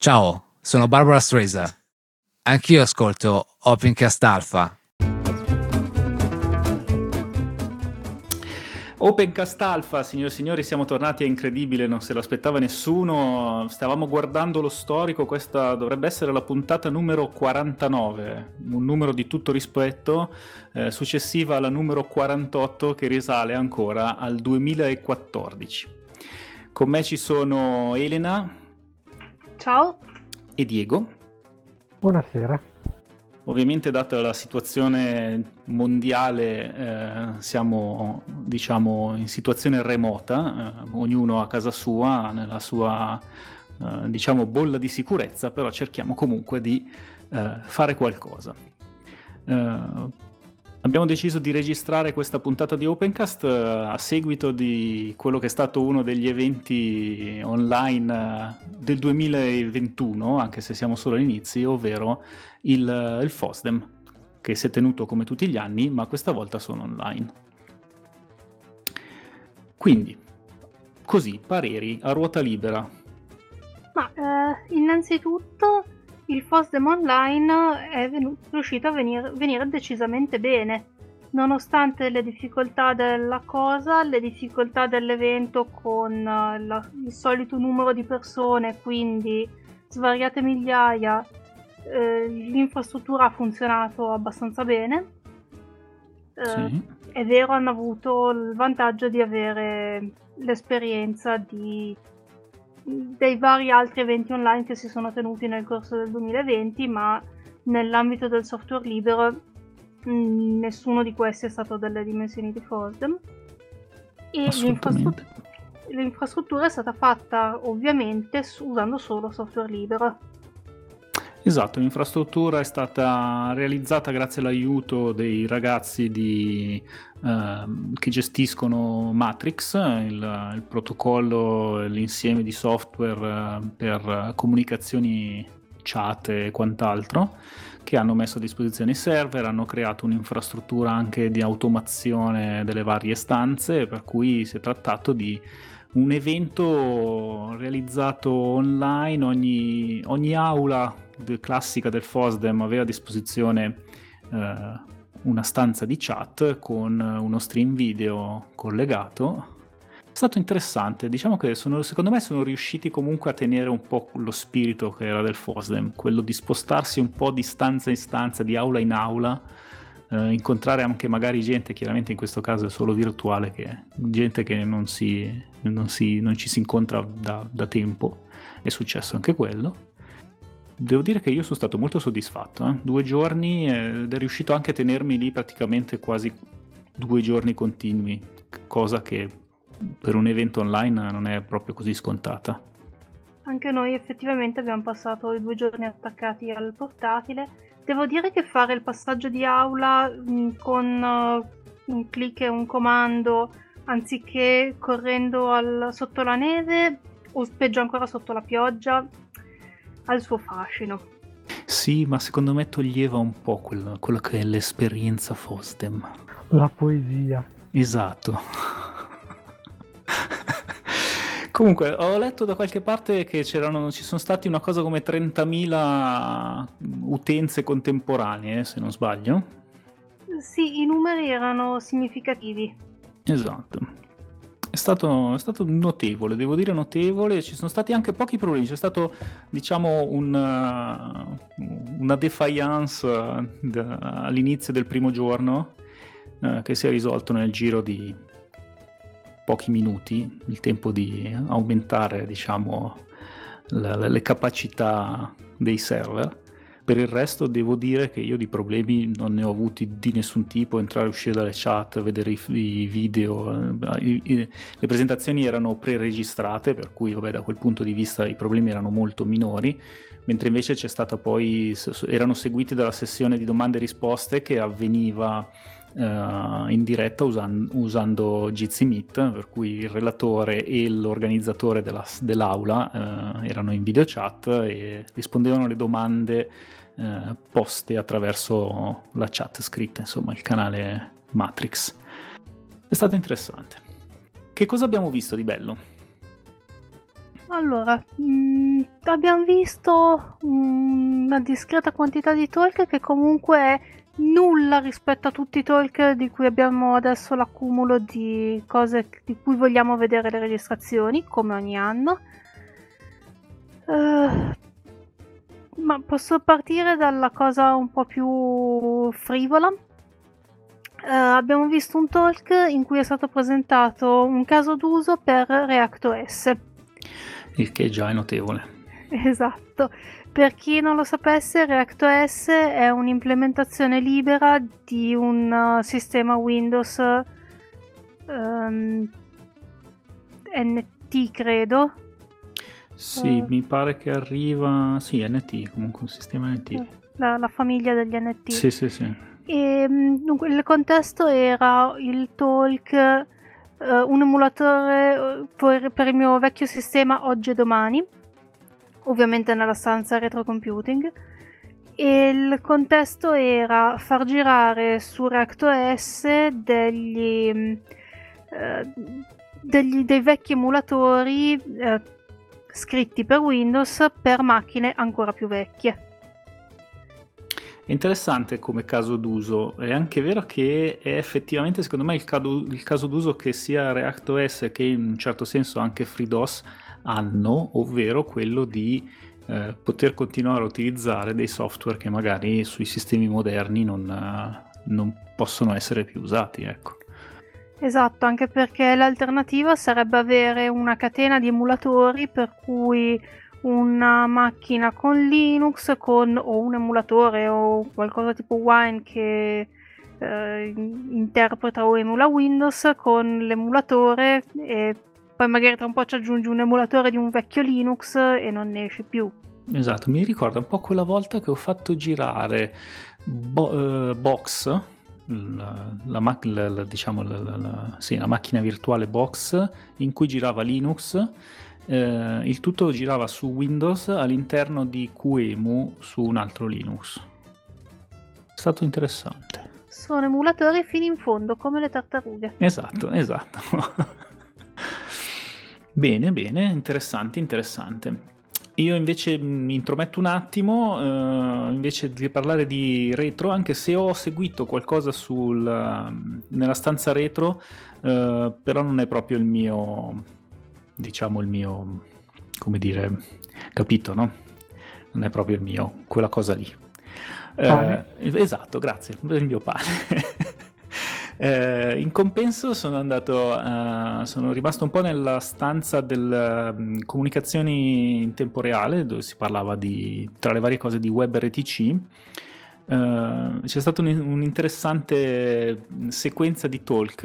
Ciao, sono Barbara Streisand. Anch'io ascolto Opencast Alpha. Opencast Alpha, signore e signori, siamo tornati, è incredibile, non se lo aspettava nessuno. Stavamo guardando lo storico, questa dovrebbe essere la puntata numero 49, un numero di tutto rispetto, successiva alla numero 48 che risale ancora al 2014. Con me ci sono Elena. Ciao. E Diego. Buonasera. Ovviamente, data la situazione mondiale, siamo, diciamo, in situazione remota, ognuno a casa sua, nella sua, diciamo, bolla di sicurezza, però cerchiamo comunque di fare qualcosa. Abbiamo deciso di registrare questa puntata di Opencast a seguito di quello che è stato uno degli eventi online del 2021, anche se siamo solo all'inizio, ovvero il FOSDEM, che si è tenuto come tutti gli anni, ma questa volta sono online. Quindi, così, pareri a ruota libera. Ma innanzitutto il FOSDEM online è riuscito a venire decisamente bene, nonostante le difficoltà della cosa, le difficoltà dell'evento con il solito numero di persone, quindi svariate migliaia. L'infrastruttura ha funzionato abbastanza bene. Sì. È vero, hanno avuto il vantaggio di avere l'esperienza dei vari altri eventi online che si sono tenuti nel corso del 2020, ma nell'ambito del software libero nessuno di questi è stato delle dimensioni di FOSDEM, e l'infrastruttura è stata fatta ovviamente usando solo software libero. Esatto, l'infrastruttura è stata realizzata grazie all'aiuto dei ragazzi che gestiscono Matrix, il protocollo, l'insieme di software per comunicazioni chat e quant'altro, che hanno messo a disposizione i server, hanno creato un'infrastruttura anche di automazione delle varie stanze, per cui si è trattato di un evento realizzato online. Ogni aula classica del FOSDEM aveva a disposizione una stanza di chat con uno stream video collegato. È stato interessante, diciamo che secondo me sono riusciti comunque a tenere un po' lo spirito che era del FOSDEM, quello di spostarsi un po' di stanza in stanza, di aula in aula, incontrare anche magari gente, chiaramente in questo caso è solo virtuale, gente che non ci si incontra da tempo. È successo anche quello. Devo dire che io sono stato molto soddisfatto, 2 giorni, ed è riuscito anche a tenermi lì praticamente quasi 2 giorni continui, cosa che per un evento online non è proprio così scontata. Anche noi effettivamente abbiamo passato i 2 giorni attaccati al portatile. Devo dire che fare il passaggio di aula con un click e un comando, anziché correndo sotto la neve o peggio ancora sotto la pioggia, ha il suo fascino. Sì, ma secondo me toglieva un po' quello che è l'esperienza FOSDEM. La poesia. Esatto. Comunque, ho letto da qualche parte che ci sono stati una cosa come 30.000 utenze contemporanee, se non sbaglio. Sì, i numeri erano significativi. Esatto. È stato notevole, devo dire notevole. Ci sono stati anche pochi problemi. C'è stato, diciamo, una defiance all'inizio del primo giorno che si è risolto nel giro di pochi minuti, il tempo di aumentare, diciamo, le capacità dei server. Per il resto devo dire che io di problemi non ne ho avuti di nessun tipo, entrare e uscire dalle chat, vedere i video, le presentazioni erano pre-registrate, per cui vabbè, da quel punto di vista i problemi erano molto minori, mentre invece erano seguiti dalla sessione di domande e risposte che avveniva in diretta usando Jitsi Meet, per cui il relatore e l'organizzatore dell'aula erano in video chat e rispondevano alle domande poste attraverso la chat scritta, insomma il canale Matrix. È stato interessante. Che cosa abbiamo visto di bello? Allora, Abbiamo visto una discreta quantità di talk che comunque è nulla rispetto a tutti i talk di cui abbiamo adesso l'accumulo di cose di cui vogliamo vedere le registrazioni, come ogni anno. Ma posso partire dalla cosa un po' più frivola. Abbiamo visto un talk in cui è stato presentato un caso d'uso per ReactOS. Il che già è notevole. Esatto. Per chi non lo sapesse, ReactOS è un'implementazione libera di un sistema Windows NT, credo. Sì, mi pare che arriva... Sì, NT, comunque un sistema NT. La famiglia degli NT. Sì. E dunque il contesto era il talk, un emulatore per il mio vecchio sistema oggi e domani, ovviamente nella stanza retro computing, e il contesto era far girare su ReactOS dei vecchi emulatori scritti per Windows per macchine ancora più vecchie. È interessante come caso d'uso, è anche vero che è effettivamente secondo me il caso d'uso che sia ReactOS che in un certo senso anche FreeDOS hanno, ovvero quello di poter continuare a utilizzare dei software che magari sui sistemi moderni non possono essere più usati, ecco. Esatto, anche perché l'alternativa sarebbe avere una catena di emulatori per cui una macchina con Linux o un emulatore o qualcosa tipo Wine che interpreta o emula Windows con l'emulatore, e poi magari tra un po' ci aggiungi un emulatore di un vecchio Linux e non ne esce più. Esatto, mi ricorda un po' quella volta che ho fatto girare Box, la macchina virtuale Box in cui girava Linux. Il tutto girava su Windows all'interno di QEMU su un altro Linux. È stato interessante. Sono emulatori fino in fondo, come le tartarughe. Esatto. Bene, interessante. Io invece mi intrometto un attimo, invece di parlare di retro, anche se ho seguito qualcosa nella stanza retro, però non è proprio il mio, come dire, capito, no? Non è proprio il mio, quella cosa lì. Esatto, grazie, il mio pane. In compenso sono rimasto un po' nella stanza delle comunicazioni in tempo reale, dove si parlava tra le varie cose di WebRTC. C'è stata un'interessante sequenza di talk.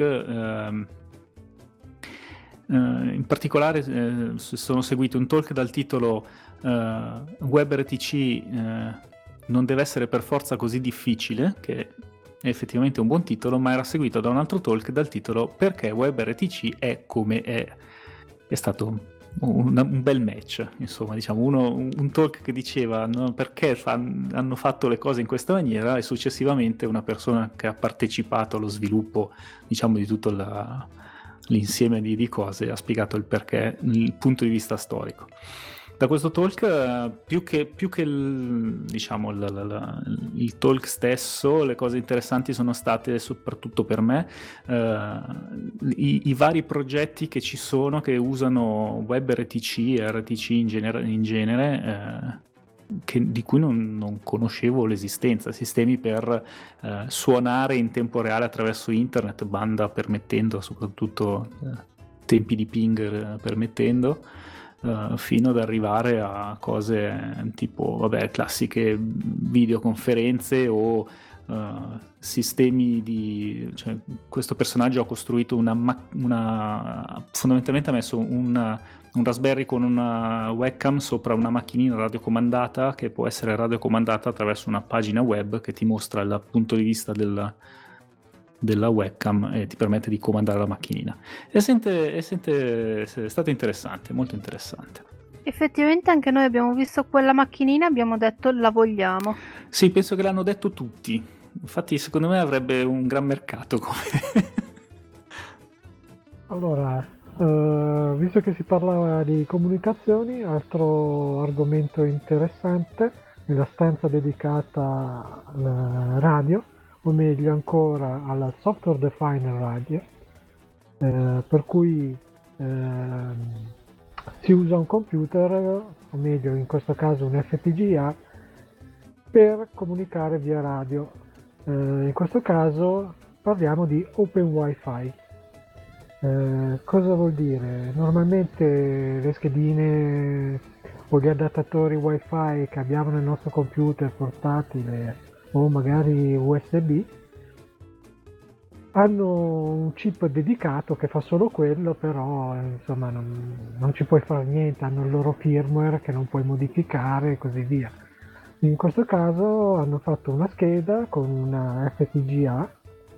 In particolare sono seguiti un talk dal titolo WebRTC non deve essere per forza così difficile, che è effettivamente un buon titolo, ma era seguito da un altro talk dal titolo Perché WebRTC è come è. È stato un bel match, insomma, diciamo un talk che diceva perché hanno fatto le cose in questa maniera, e successivamente una persona che ha partecipato allo sviluppo, diciamo, di tutto l'insieme di cose ha spiegato il perché, il punto di vista storico. Da questo talk, più che il talk stesso, le cose interessanti sono state, soprattutto per me, i vari progetti che ci sono che usano WebRTC e RTC in genere, di cui non conoscevo l'esistenza, sistemi per suonare in tempo reale attraverso internet, banda permettendo, soprattutto tempi di ping permettendo, fino ad arrivare a cose tipo, classiche videoconferenze o sistemi cioè, questo personaggio ha costruito fondamentalmente ha messo un Raspberry con una webcam sopra una macchinina radiocomandata, che può essere radiocomandata attraverso una pagina web che ti mostra il punto di vista della webcam e ti permette di comandare la macchinina. È stato interessante, molto interessante. Effettivamente anche noi abbiamo visto quella macchinina e abbiamo detto la vogliamo. Sì, penso che l'hanno detto tutti. Infatti secondo me avrebbe un gran mercato come... Allora, Visto che si parlava di comunicazioni, altro argomento interessante, nella stanza dedicata alla radio, o meglio ancora alla software defined radio, per cui si usa un computer, o meglio in questo caso un FPGA, per comunicare via radio. In questo caso parliamo di Open Wi-Fi. Cosa vuol dire? Normalmente le schedine o gli adattatori Wi-Fi che abbiamo nel nostro computer portatile o magari USB hanno un chip dedicato che fa solo quello, però insomma non ci puoi fare niente, hanno il loro firmware che non puoi modificare e così via. In questo caso hanno fatto una scheda con una FPGA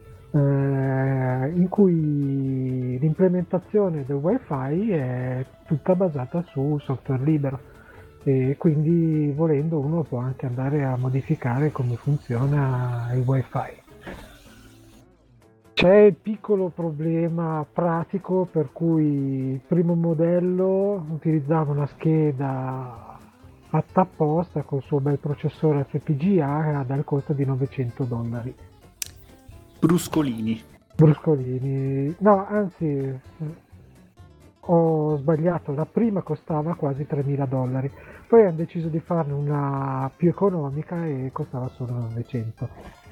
in cui l'implementazione del Wi-Fi è tutta basata su software libero e quindi volendo uno può anche andare a modificare come funziona il Wi-Fi. C'è il piccolo problema pratico per cui il primo modello utilizzava una scheda fatta apposta col suo bel processore FPGA dal costo di $900. Bruscolini. No, anzi, ho sbagliato, la prima costava quasi $3.000, poi hanno deciso di farne una più economica e costava solo 900.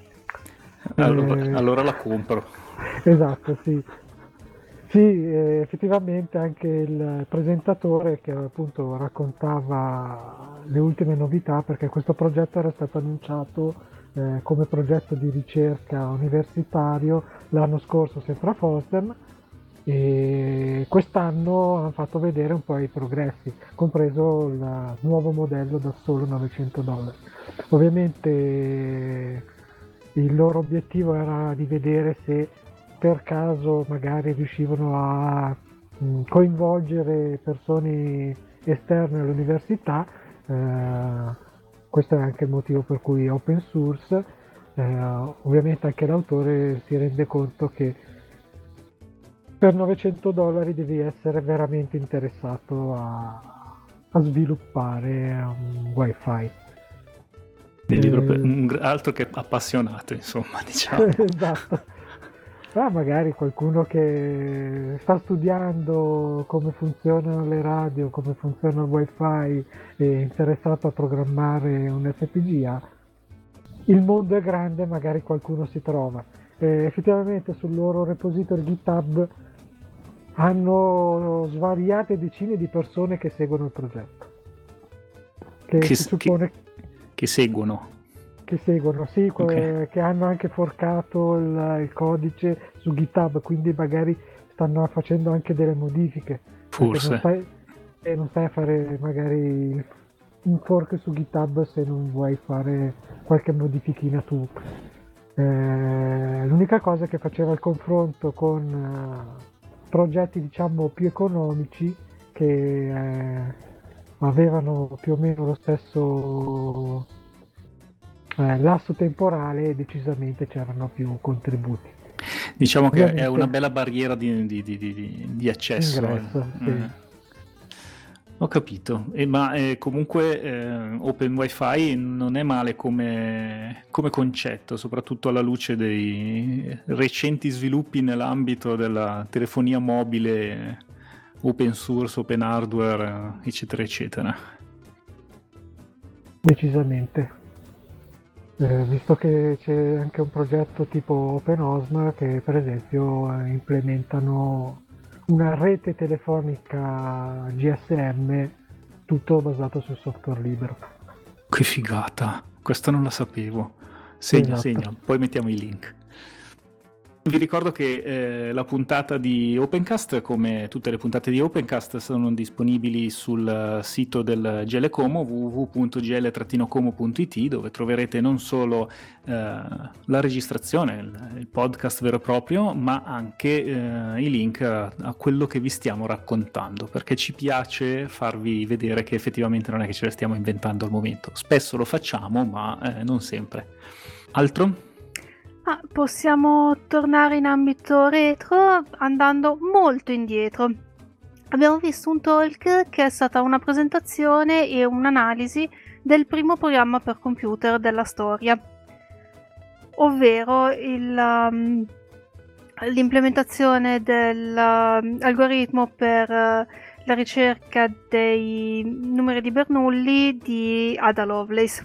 Allora la compro. Esatto, sì. Sì, effettivamente anche il presentatore che appunto raccontava le ultime novità, perché questo progetto era stato annunciato come progetto di ricerca universitario l'anno scorso sempre a FOSDEM e quest'anno hanno fatto vedere un po' i progressi, compreso il nuovo modello da solo $900. Ovviamente il loro obiettivo era di vedere se per caso magari riuscivano a coinvolgere persone esterne all'università. Questo è anche il motivo per cui è open source. Ovviamente anche l'autore si rende conto che per $900 devi essere veramente interessato a sviluppare un Wi-Fi. Devi proprio altro che appassionato, insomma, diciamo. Esatto. Magari qualcuno che sta studiando come funzionano le radio, come funziona il Wi-Fi, è interessato a programmare un FPGA. Il mondo è grande, magari qualcuno si trova. Effettivamente sul loro repository GitHub hanno svariate decine di persone che seguono il progetto. Che seguono. Che seguono, sì, Okay. che hanno anche forcato il codice su GitHub, quindi magari stanno facendo anche delle modifiche. Forse. Non stai a fare magari un fork su GitHub se non vuoi fare qualche modifichina tu. L'unica cosa che faceva il confronto con progetti diciamo più economici che avevano più o meno lo stesso lasso temporale, decisamente c'erano più contributi. Diciamo che Ovviamente, è una bella barriera di accesso. ingresso, sì. Ho capito, ma comunque Open Wi-Fi non è male come concetto, soprattutto alla luce dei recenti sviluppi nell'ambito della telefonia mobile, open source, open hardware, eccetera, eccetera. Decisamente. Visto che c'è anche un progetto tipo OpenOSM che per esempio implementano una rete telefonica GSM tutto basato sul software libero. Che figata, questa non la sapevo. Segna, Esatto. segna, poi mettiamo i link. Vi ricordo che la puntata di Opencast, come tutte le puntate di Opencast, sono disponibili sul sito del GL Como, www.gl-como.it, dove troverete non solo la registrazione, il podcast vero e proprio, ma anche i link a quello che vi stiamo raccontando, perché ci piace farvi vedere che effettivamente non è che ce la stiamo inventando al momento. Spesso lo facciamo, ma non sempre. Altro? Possiamo tornare in ambito retro andando molto indietro. abbiamo visto un talk che è stata una presentazione e un'analisi del primo programma per computer della storia, ovvero l'implementazione dell'algoritmo per la ricerca dei numeri di Bernoulli di Ada Lovelace.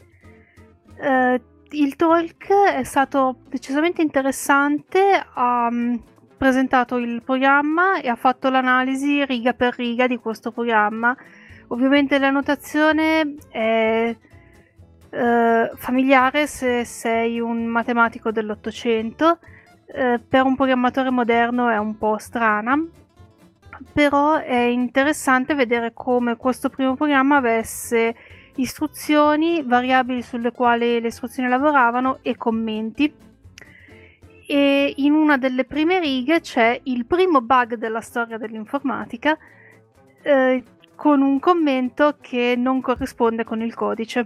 Il talk è stato decisamente interessante, ha presentato il programma e ha fatto l'analisi riga per riga di questo programma. Ovviamente la notazione è familiare se sei un matematico dell'Ottocento, per un programmatore moderno è un po' strana, però è interessante vedere come questo primo programma avesse istruzioni, variabili sulle quali le istruzioni lavoravano e commenti. E in una delle prime righe c'è il primo bug della storia dell'informatica, con un commento che non corrisponde con il codice.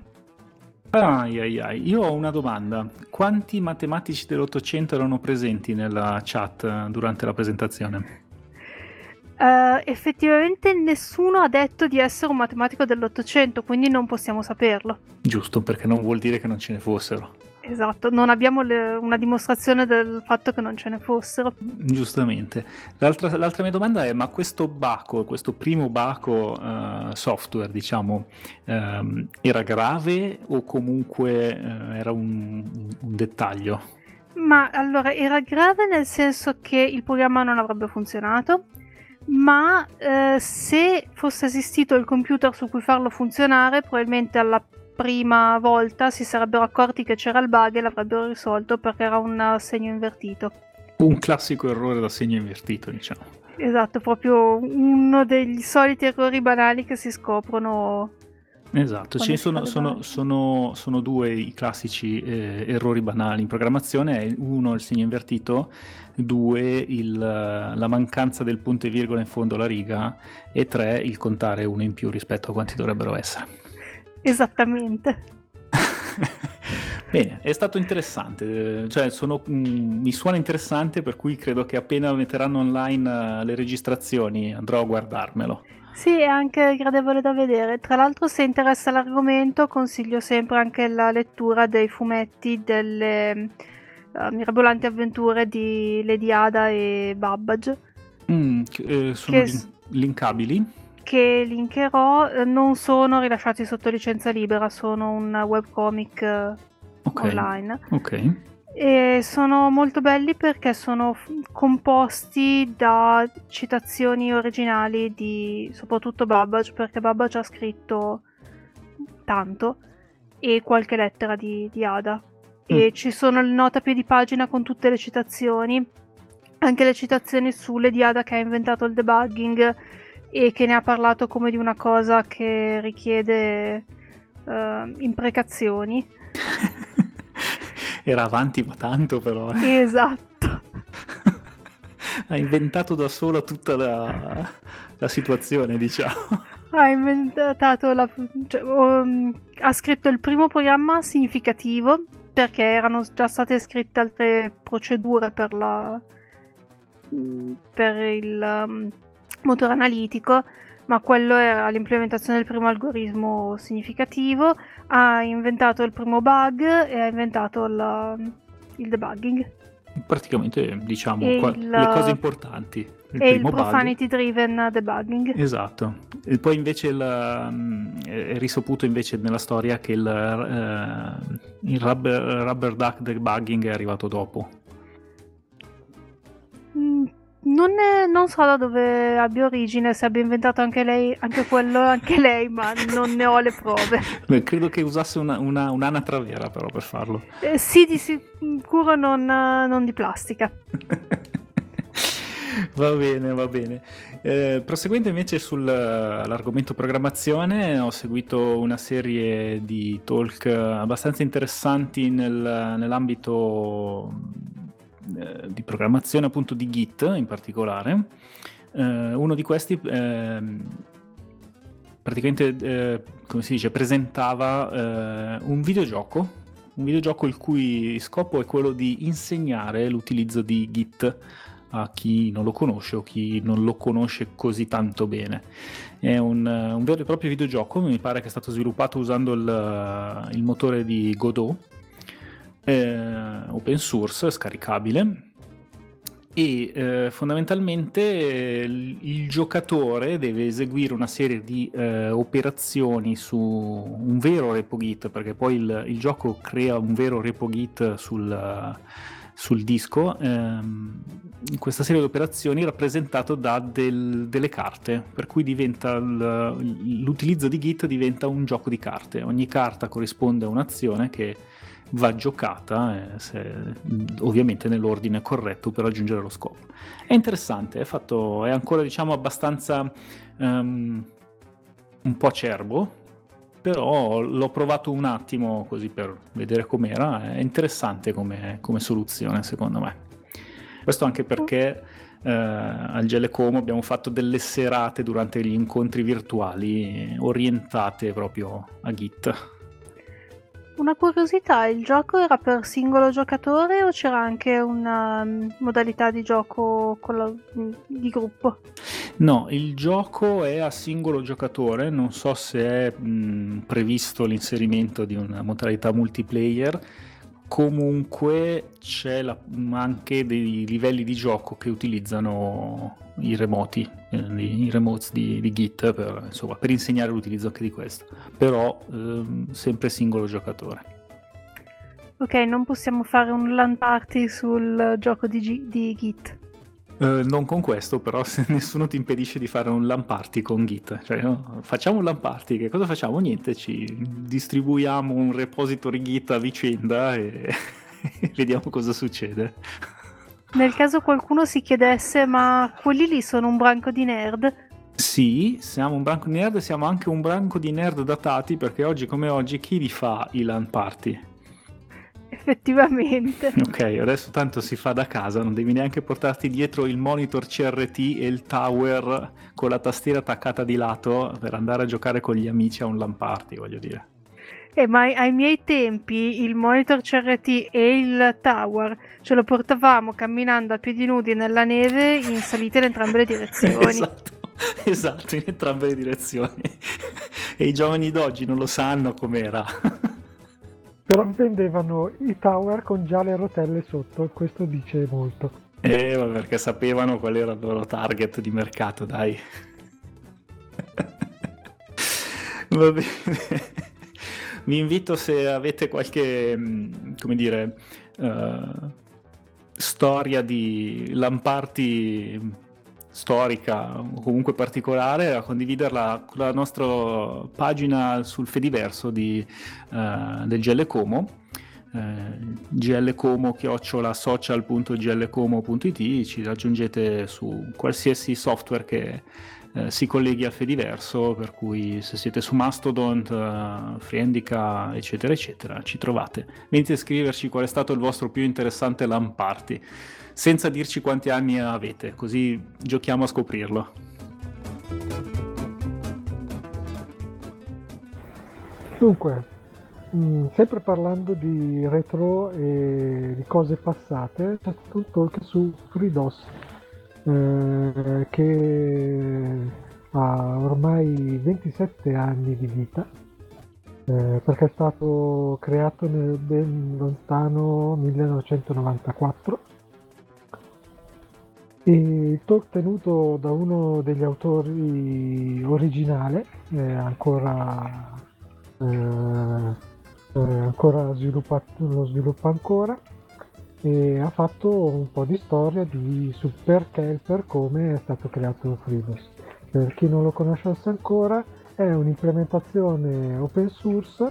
Io ho una domanda. Quanti matematici dell'Ottocento erano presenti nella chat durante la presentazione? Effettivamente nessuno ha detto di essere un matematico dell'Ottocento, quindi non possiamo saperlo. Giusto, perché non vuol dire che non ce ne fossero. Esatto, non abbiamo una dimostrazione del fatto che non ce ne fossero. Giustamente. L'altra mia domanda è: ma questo primo baco software, diciamo, era grave o comunque era un dettaglio? Ma allora, era grave nel senso che il programma non avrebbe funzionato, ma se fosse esistito il computer su cui farlo funzionare, probabilmente alla prima volta si sarebbero accorti che c'era il bug e l'avrebbero risolto, perché era un segno invertito. Un classico errore da segno invertito, diciamo. Esatto, proprio uno degli soliti errori banali che si scoprono. Esatto, ci sono due i classici errori banali in programmazione: uno il segno invertito, due la mancanza del punto e virgola in fondo alla riga, e tre il contare uno in più rispetto a quanti dovrebbero essere. Esattamente. Bene, è stato interessante, cioè mi suona interessante, per cui credo che appena metteranno online le registrazioni andrò a guardarmelo. Sì, è anche gradevole da vedere. Tra l'altro, se interessa l'argomento, consiglio sempre anche la lettura dei fumetti delle mirabolanti avventure di Lady Ada e Babbage. Sono linkabili? Che linkerò, non sono rilasciati sotto licenza libera, sono un webcomic online. Ok. E sono molto belli perché sono composti da citazioni originali soprattutto Babbage, perché Babbage ha scritto tanto, e qualche lettera di Ada. E ci sono le note a piedi pagina con tutte le citazioni, anche le citazioni sulle di Ada che ha inventato il debugging e che ne ha parlato come di una cosa che richiede imprecazioni. Era avanti ma tanto, però. Esatto. Ha inventato da sola tutta la situazione, diciamo. Ha inventato ha scritto il primo programma significativo, perché erano già state scritte altre procedure per il motore analitico, ma quello era l'implementazione del primo algoritmo significativo. Ha inventato il primo bug e ha inventato il debugging. Praticamente, diciamo, le cose importanti. Il profanity driven debugging. Esatto. E poi invece è risaputo invece nella storia che il rubber duck debugging è arrivato dopo. Non so da dove abbia origine, se abbia inventato anche lei, ma non ne ho le prove. Beh, credo che usasse un'anatra vera, però, per farlo. Sì, di sicuro non di plastica. Va bene. Proseguendo invece sull'argomento programmazione, ho seguito una serie di talk abbastanza interessanti nell'ambito di programmazione, appunto di Git in particolare. Uno di questi praticamente come si dice, presentava un videogioco il cui scopo è quello di insegnare l'utilizzo di Git a chi non lo conosce o chi non lo conosce così tanto bene. È un vero e proprio videogioco, mi pare che è stato sviluppato usando il motore di Godot, open source, scaricabile, e fondamentalmente il giocatore deve eseguire una serie di operazioni su un vero repo Git, perché poi il gioco crea un vero repo Git sul disco, in questa serie di operazioni rappresentato da delle carte, per cui diventa l'utilizzo di Git diventa un gioco di carte. Ogni carta corrisponde a un'azione che va giocata, ovviamente nell'ordine corretto per raggiungere lo scopo. È interessante, è ancora diciamo abbastanza un po' acerbo, però l'ho provato un attimo così per vedere com'era. È interessante come soluzione, secondo me. Questo anche perché al GL Como abbiamo fatto delle serate durante gli incontri virtuali orientate proprio a Git. Una curiosità, il gioco era per singolo giocatore o c'era anche una modalità di gioco di gruppo? No, il gioco è a singolo giocatore, non so se è previsto l'inserimento di una modalità multiplayer. Comunque c'è anche dei livelli di gioco che utilizzano i remotes di Git per insegnare l'utilizzo anche di questo, però sempre singolo giocatore. Ok, non possiamo fare un LAN party sul gioco di Git. Non con questo, però se nessuno ti impedisce di fare un LAN party con Git, cioè no? Facciamo un LAN party, che cosa facciamo? Niente, ci distribuiamo un repository Git a vicenda e vediamo cosa succede. Nel caso qualcuno si chiedesse, ma quelli lì sono un branco di nerd? Sì, siamo un branco di nerd, siamo anche un branco di nerd datati, perché oggi come oggi chi li fa i LAN party? Effettivamente. Ok, adesso tanto si fa da casa, non devi neanche portarti dietro il monitor CRT e il tower con la tastiera attaccata di lato per andare a giocare con gli amici a un LAN party, voglio dire. Ma ai miei tempi il monitor CRT e il tower ce lo portavamo camminando a piedi nudi nella neve in salita in entrambe le direzioni. Esatto, in entrambe le direzioni. E i giovani d'oggi non lo sanno com'era. Però vendevano i tower con già le rotelle sotto, questo dice molto. Ma perché sapevano qual era il loro target di mercato, dai. Va bene. Vi invito, se avete qualche, come dire, storia di LAN party storica o comunque particolare, a condividerla con la nostra pagina sul Fediverso del GL Como, glcomo@social.glcomo.it. Ci raggiungete su qualsiasi software che si colleghi al Fediverso, per cui se siete su Mastodon, Friendica, eccetera eccetera, ci trovate. Venite a scriverci qual è stato il vostro più interessante LAN party, senza dirci quanti anni avete, così giochiamo a scoprirlo. Dunque, sempre parlando di retro e di cose passate, c'è stato un talk su FreeDOS, che ha ormai 27 anni di vita, perché è stato creato nel ben lontano 1994. E il talk tenuto da uno degli autori originale, ancora lo sviluppa ancora, e ha fatto un po' di storia sul perché e per come è stato creato FreeDOS. Per chi non lo conoscesse ancora, è un'implementazione open source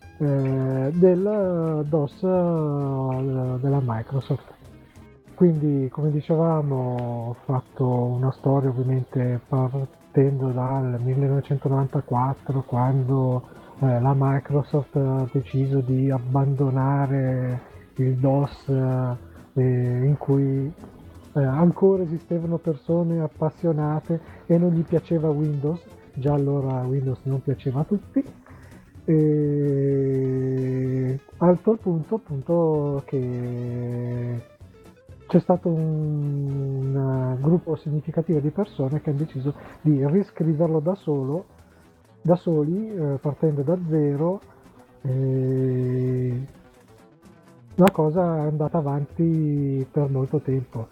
del DOS della Microsoft. Quindi, come dicevamo, ho fatto una storia ovviamente partendo dal 1994, quando la Microsoft ha deciso di abbandonare il DOS, in cui ancora esistevano persone appassionate e non gli piaceva Windows. Già allora Windows non piaceva a tutti, al tal punto appunto che c'è stato un gruppo significativo di persone che hanno deciso di riscriverlo da soli, partendo da zero. E la cosa è andata avanti per molto tempo.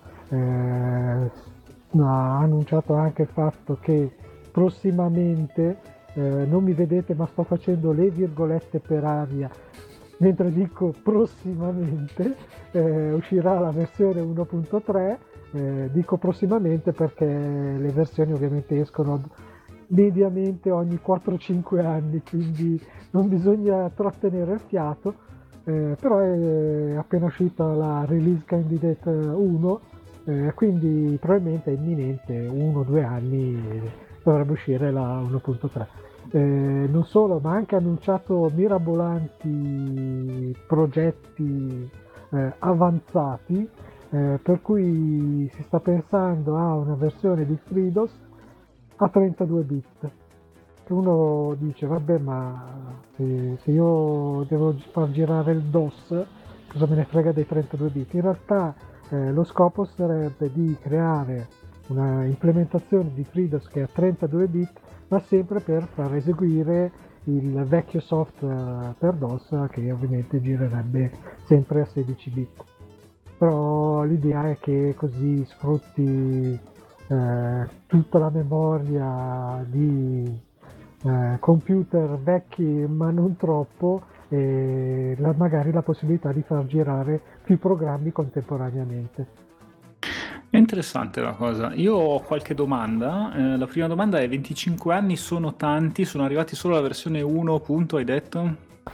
Ha annunciato anche il fatto che prossimamente, non mi vedete ma sto facendo le virgolette per aria mentre dico prossimamente, uscirà la versione 1.3. Dico prossimamente perché le versioni ovviamente escono mediamente ogni 4-5 anni, quindi non bisogna trattenere il fiato. Però è appena uscita la release candidate 1, quindi probabilmente è imminente, 1-2 anni dovrebbe uscire la 1.3. Non solo, ma ha anche annunciato mirabolanti progetti avanzati, per cui si sta pensando a una versione di FreeDOS a 32 bit. Uno dice vabbè, ma se io devo far girare il DOS, cosa me ne frega dei 32 bit? In realtà lo scopo sarebbe di creare una implementazione di FreeDOS che è a 32 bit, ma sempre per far eseguire il vecchio software per DOS, che ovviamente girerebbe sempre a 16 bit. Però l'idea è che così sfrutti tutta la memoria di computer vecchi ma non troppo, e magari la possibilità di far girare più programmi contemporaneamente. È interessante la cosa. Io ho qualche domanda. La prima domanda è: 25 anni sono tanti? Sono arrivati solo alla versione 1. Hai detto?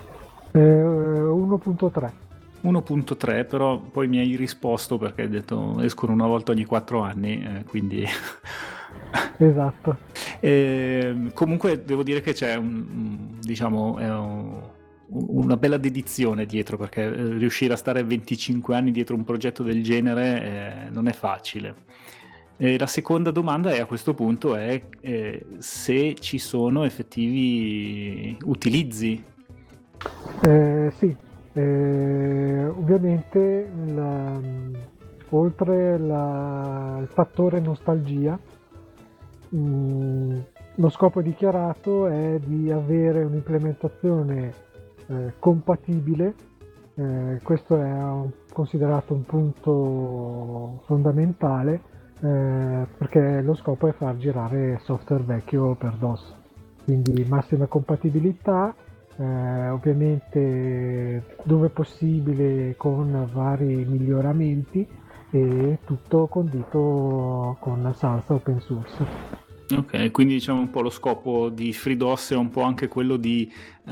1.3. 1.3, però poi mi hai risposto perché hai detto escono una volta ogni 4 anni, quindi Esatto. comunque devo dire che c'è una bella dedizione dietro, perché riuscire a stare 25 anni dietro un progetto del genere non è facile. La seconda domanda è, a questo punto, è se ci sono effettivi utilizzi. Sì, ovviamente oltre il fattore nostalgia, lo scopo dichiarato è di avere un'implementazione compatibile. Questo è considerato un punto fondamentale, perché lo scopo è far girare software vecchio per DOS, quindi massima compatibilità, ovviamente dove possibile con vari miglioramenti, e tutto condito con salsa open source. Ok, quindi diciamo un po' lo scopo di FreeDOS è un po' anche quello di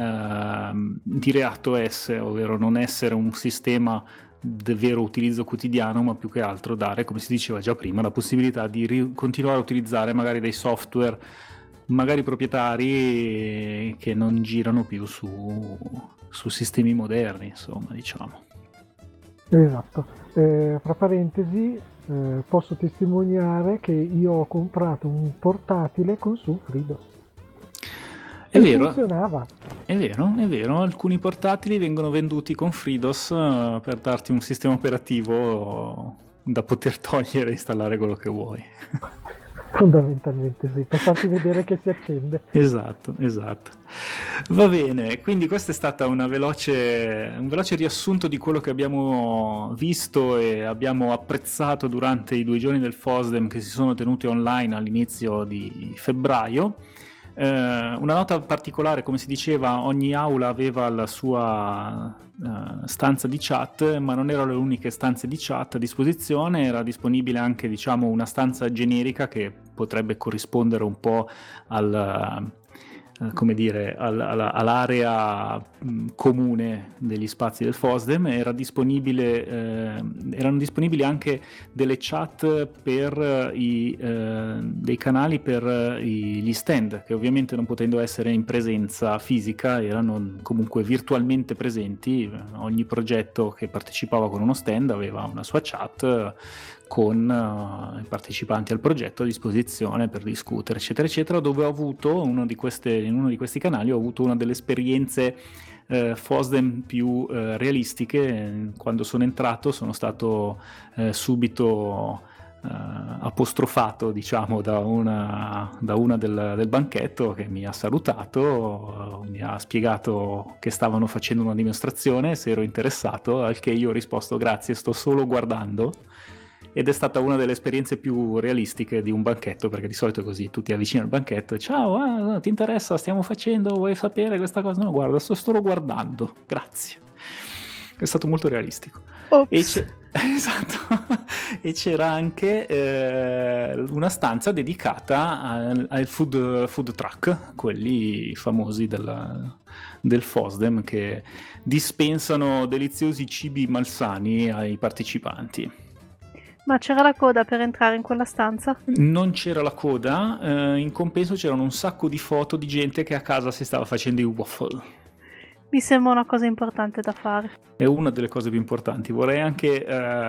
ReactOS, ovvero non essere un sistema di vero utilizzo quotidiano, ma più che altro dare, come si diceva già prima, la possibilità di continuare a utilizzare magari dei software magari proprietari che non girano più su sistemi moderni, insomma, diciamo. Esatto. Fra parentesi, posso testimoniare che io ho comprato un portatile con su FreeDOS. È vero, funzionava. è vero, alcuni portatili vengono venduti con FreeDOS per darti un sistema operativo da poter togliere e installare quello che vuoi. Fondamentalmente sì, per farti vedere che si accende. Esatto. Va bene, quindi questo è stato un veloce riassunto di quello che abbiamo visto e abbiamo apprezzato durante i 2 giorni del FOSDEM che si sono tenuti online all'inizio di febbraio. Una nota particolare, come si diceva, ogni aula aveva la sua stanza di chat, ma non erano le uniche stanze di chat a disposizione, era disponibile anche, diciamo, una stanza generica che potrebbe corrispondere un po' all'area comune degli spazi del FOSDEM. Erano disponibili anche delle chat per dei canali per gli stand, che ovviamente, non potendo essere in presenza fisica, erano comunque virtualmente presenti. Ogni progetto che partecipava con uno stand aveva una sua chat con i partecipanti al progetto a disposizione per discutere, eccetera eccetera, dove ho avuto in uno di questi canali ho avuto una delle esperienze FOSDEM più realistiche. Quando sono entrato sono stato subito apostrofato, diciamo, da una del banchetto, che mi ha salutato, mi ha spiegato che stavano facendo una dimostrazione, se ero interessato, al che io ho risposto grazie, sto solo guardando. Ed è stata una delle esperienze più realistiche di un banchetto, perché di solito è così, tu ti avvicini al banchetto e ciao, ti interessa, stiamo facendo, vuoi sapere questa cosa? No, guarda, sto solo guardando, grazie. È stato molto realistico. Esatto. E c'era anche una stanza dedicata ai food truck, quelli famosi del FOSDEM, che dispensano deliziosi cibi malsani ai partecipanti. Ma c'era la coda per entrare in quella stanza? Non c'era la coda, in compenso c'erano un sacco di foto di gente che a casa si stava facendo i waffle. Mi sembra una cosa importante da fare. È una delle cose più importanti. Vorrei anche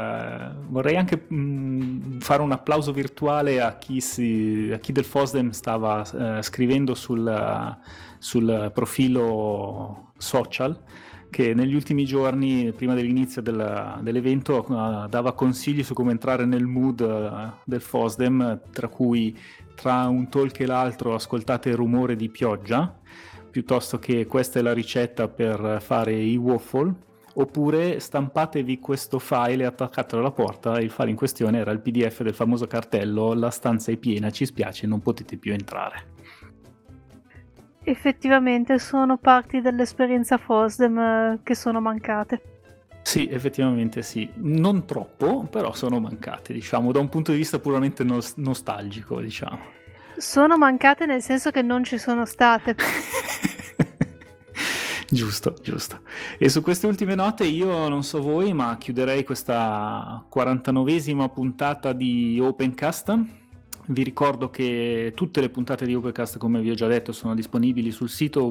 fare un applauso virtuale a chi del FOSDEM stava scrivendo sul profilo social, che negli ultimi giorni, prima dell'inizio dell'evento, dava consigli su come entrare nel mood del FOSDEM, tra cui tra un talk e l'altro ascoltate il rumore di pioggia, piuttosto che questa è la ricetta per fare i waffle, oppure stampatevi questo file e attaccatelo alla porta. Il file in questione era il PDF del famoso cartello "La stanza è piena, ci spiace, non potete più entrare". Effettivamente sono parti dell'esperienza FOSDEM che sono mancate. Sì, effettivamente sì. Non troppo, però sono mancate, diciamo, da un punto di vista puramente nostalgico, diciamo. Sono mancate nel senso che non ci sono state. Giusto. E su queste ultime note io non so voi, ma chiuderei questa 49esima puntata di Opencast. Vi ricordo che tutte le puntate di Opencast, come vi ho già detto, sono disponibili sul sito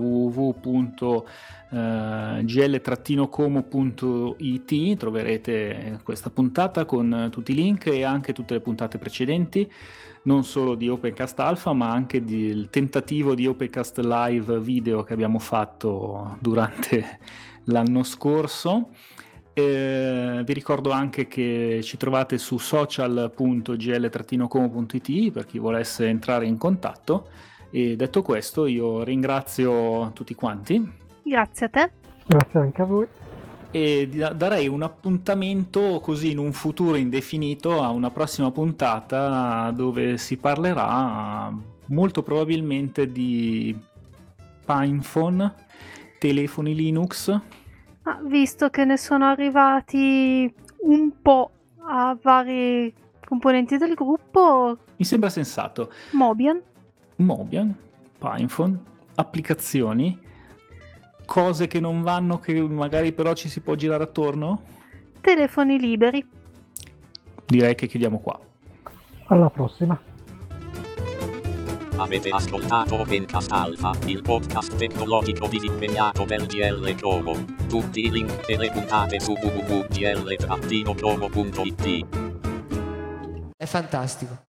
www.gl-como.it. Troverete questa puntata con tutti i link e anche tutte le puntate precedenti, non solo di Opencast Alpha, ma anche del tentativo di Opencast Live video che abbiamo fatto durante l'anno scorso. Vi ricordo anche che ci trovate su social.gl-como.it per chi volesse entrare in contatto. E detto questo, io ringrazio tutti quanti. Grazie a te. Grazie anche a voi. E darei un appuntamento così in un futuro indefinito a una prossima puntata dove si parlerà molto probabilmente di PinePhone, telefoni Linux. Visto che ne sono arrivati un po' a vari componenti del gruppo, mi sembra sensato. Mobian, PinePhone, applicazioni, cose che non vanno, che magari però ci si può girare attorno. telefoni liberi. Direi che chiudiamo qua. Alla prossima. Avete ascoltato Opencast Alpha, il podcast tecnologico disegnado per GL Como. Tutti i link e le puntate su www.gl-como.it. È fantastico.